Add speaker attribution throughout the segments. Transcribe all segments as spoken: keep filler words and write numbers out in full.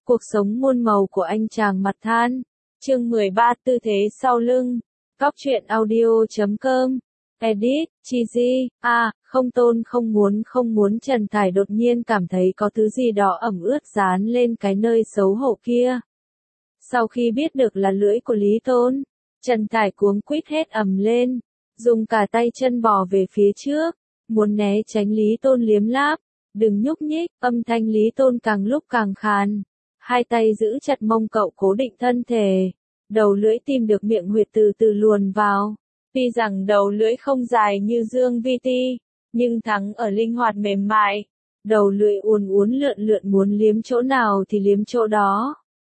Speaker 1: Cuộc sống muôn màu của anh chàng mặt than. Chương mười ba Tư thế sau lưng. Góc truyện audio chấm com. Edit, Cheesy. À, không Tôn không muốn không muốn Trần Thải đột nhiên cảm thấy có thứ gì đó ẩm ướt dán lên cái nơi xấu hổ kia. Sau khi biết được là lưỡi của Lý Tôn, Trần Thải cuống quýt hét ầm lên, dùng cả tay chân bò về phía trước, muốn né tránh Lý Tôn liếm láp. Đừng nhúc nhích, âm thanh Lý Tôn càng lúc càng khàn. Hai tay giữ chặt mông cậu cố định thân thể. Đầu lưỡi tìm được miệng huyệt từ từ luồn vào. Tuy rằng đầu lưỡi không dài như Dương Vi Ti, nhưng thắng ở linh hoạt mềm mại. Đầu lưỡi uốn uốn lượn lượn muốn liếm chỗ nào thì liếm chỗ đó.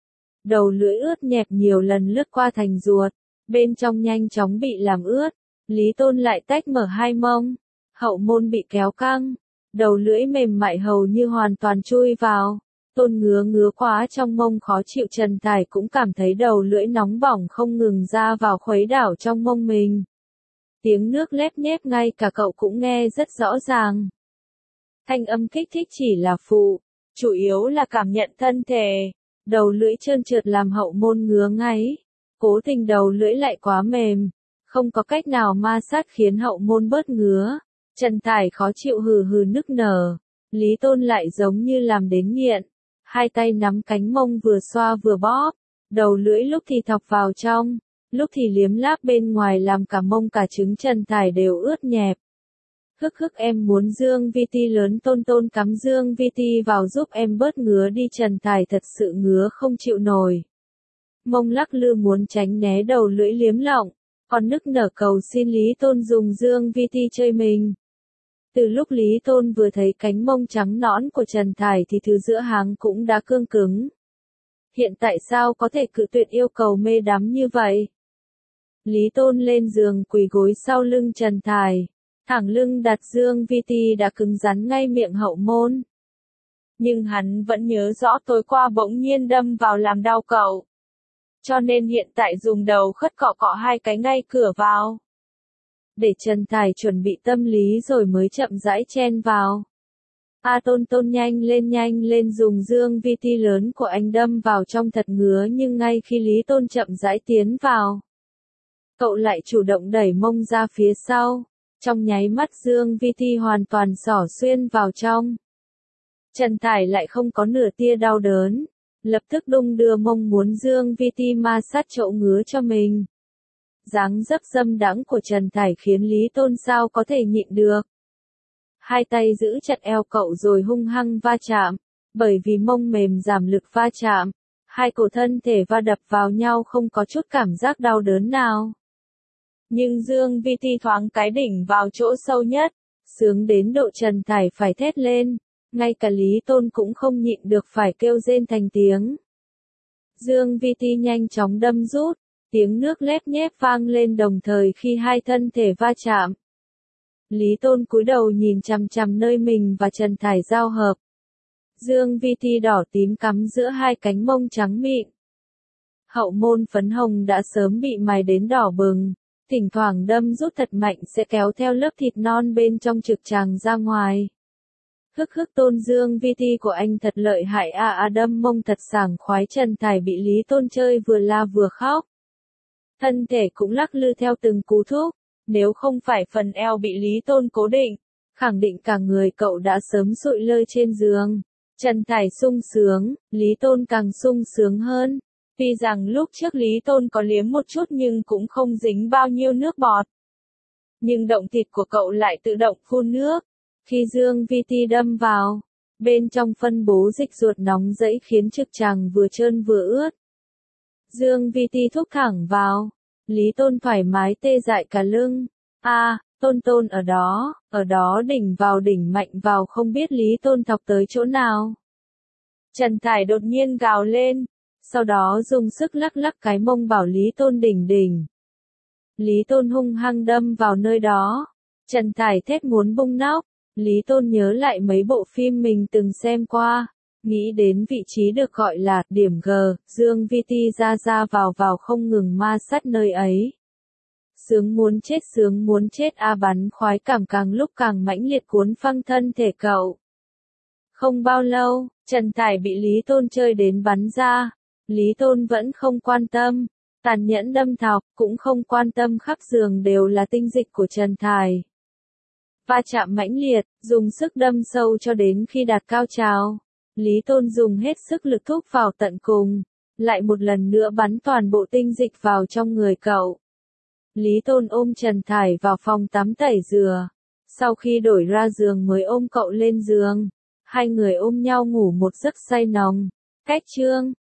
Speaker 1: Đầu lưỡi ướt nhẹp nhiều lần lướt qua thành ruột, bên trong nhanh chóng bị làm ướt. Lý Tôn lại tách mở hai mông, hậu môn bị kéo căng, đầu lưỡi mềm mại hầu như hoàn toàn chui vào. Tôn ngứa ngứa quá trong mông khó chịu, Trần Thải cũng cảm thấy đầu lưỡi nóng bỏng không ngừng ra vào khuấy đảo trong mông mình. Tiếng nước lép nhép ngay cả cậu cũng nghe rất rõ ràng. Thanh âm kích thích chỉ là phụ, chủ yếu là cảm nhận thân thể. Đầu lưỡi trơn trượt làm hậu môn ngứa ngáy. Cố tình đầu lưỡi lại quá mềm, không có cách nào ma sát khiến hậu môn bớt ngứa. Trần Thải khó chịu hừ hừ nức nở. Lý Tôn lại giống như làm đến nghiện. Hai tay nắm cánh mông vừa xoa vừa bóp. Đầu lưỡi lúc thì thọc vào trong, lúc thì liếm láp bên ngoài làm cả mông cả trứng Trần Thải đều ướt nhẹp. Hức hức em muốn Dương Vi Ti lớn. Tôn Tôn cắm Dương Vi Ti vào giúp em bớt ngứa đi. Trần Thải thật sự ngứa không chịu nổi. Mông lắc lư muốn tránh né đầu lưỡi liếm lỏng, còn nức nở cầu xin Lý Tôn dùng Dương Vi Ti chơi mình. Từ lúc Lý Tôn vừa thấy cánh mông trắng nõn của Trần Thải thì thứ giữa háng cũng đã cương cứng. Hiện tại sao có thể cự tuyệt yêu cầu mê đắm như vậy? Lý Tôn lên giường quỳ gối sau lưng Trần Thải, thẳng lưng đặt Dương Vi Ti đã cứng rắn ngay miệng hậu môn. Nhưng hắn vẫn nhớ rõ tối qua bỗng nhiên đâm vào làm đau cậu. Cho nên hiện tại dùng đầu khất cọ cọ hai cái ngay cửa vào. Để Trần Thải chuẩn bị tâm lý rồi mới chậm rãi chen vào. A Tôn Tôn nhanh lên nhanh lên, dùng Dương Vi Ti lớn của anh đâm vào trong thật ngứa, nhưng ngay khi Lý Tôn chậm rãi tiến vào, cậu lại chủ động đẩy mông ra phía sau. Trong nháy mắt Dương Vi Ti hoàn toàn xỏ xuyên vào trong. Trần Thải lại không có nửa tia đau đớn, lập tức đung đưa mông muốn Dương Vi Ti ma sát chỗ ngứa cho mình. Dáng dấp dâm đãng của Trần Thải khiến Lý Tôn sao có thể nhịn được. Hai tay giữ chặt eo cậu rồi hung hăng va chạm, bởi vì mông mềm giảm lực va chạm, hai cổ thân thể va đập vào nhau không có chút cảm giác đau đớn nào. Nhưng Dương Vi Ti thoáng cái đỉnh vào chỗ sâu nhất, sướng đến độ Trần Thải phải thét lên, ngay cả Lý Tôn cũng không nhịn được phải kêu rên thành tiếng. Dương Vi Ti nhanh chóng đâm rút, tiếng nước lép nhép vang lên đồng thời khi hai thân thể va chạm. Lý Tôn cúi đầu nhìn chằm chằm nơi mình và Trần Thải giao hợp. Dương Vi Ti đỏ tím cắm giữa hai cánh mông trắng mịn. Hậu môn phấn hồng đã sớm bị mài đến đỏ bừng, thỉnh thoảng đâm rút thật mạnh sẽ kéo theo lớp thịt non bên trong trực tràng ra ngoài. Hức hức Tôn, Dương Vi Ti của anh thật lợi hại a à, à đâm mông thật sảng khoái. Trần Thải bị Lý Tôn chơi vừa la vừa khóc. Thân thể cũng lắc lư theo từng cú thúc, nếu không phải phần eo bị Lý Tôn cố định, khẳng định cả người cậu đã sớm sụi lơ trên giường. Trần Thải sung sướng, Lý Tôn càng sung sướng hơn. Tuy rằng lúc trước Lý Tôn có liếm một chút nhưng cũng không dính bao nhiêu nước bọt. Nhưng động thịt của cậu lại tự động phun nước. Khi Dương Vi Ti đâm vào, bên trong phân bố dịch ruột nóng rẫy khiến trực tràng vừa trơn vừa ướt. Dương Vi Ti thúc thẳng vào, Lý Tôn thoải mái tê dại cả lưng. A, à, Tôn Tôn ở đó, ở đó đỉnh vào đỉnh mạnh vào, không biết Lý Tôn thọc tới chỗ nào. Trần Thải đột nhiên gào lên, sau đó dùng sức lắc lắc cái mông bảo Lý Tôn đỉnh đỉnh. Lý Tôn hung hăng đâm vào nơi đó. Trần Thải thét muốn bung nóc. Lý Tôn nhớ lại mấy bộ phim mình từng xem qua, nghĩ đến vị trí được gọi là điểm G, Dương Vi Ti ra ra vào vào không ngừng ma sát nơi ấy. Sướng muốn chết, sướng muốn chết a à, bắn khoái cảm càng lúc càng mãnh liệt cuốn phăng thân thể cậu. Không bao lâu, Trần Thải bị Lý Tôn chơi đến bắn ra. Lý Tôn vẫn không quan tâm, tàn nhẫn đâm thọc, cũng không quan tâm khắp giường đều là tinh dịch của Trần Thải. Va chạm mãnh liệt, dùng sức đâm sâu cho đến khi đạt cao trào. Lý Tôn dùng hết sức lực thúc vào tận cùng, lại một lần nữa bắn toàn bộ tinh dịch vào trong người cậu. Lý Tôn ôm Trần Thải vào phòng tắm tẩy rửa. Sau khi đổi ra giường mới ôm cậu lên giường. Hai người ôm nhau ngủ một giấc say nồng. Cách chương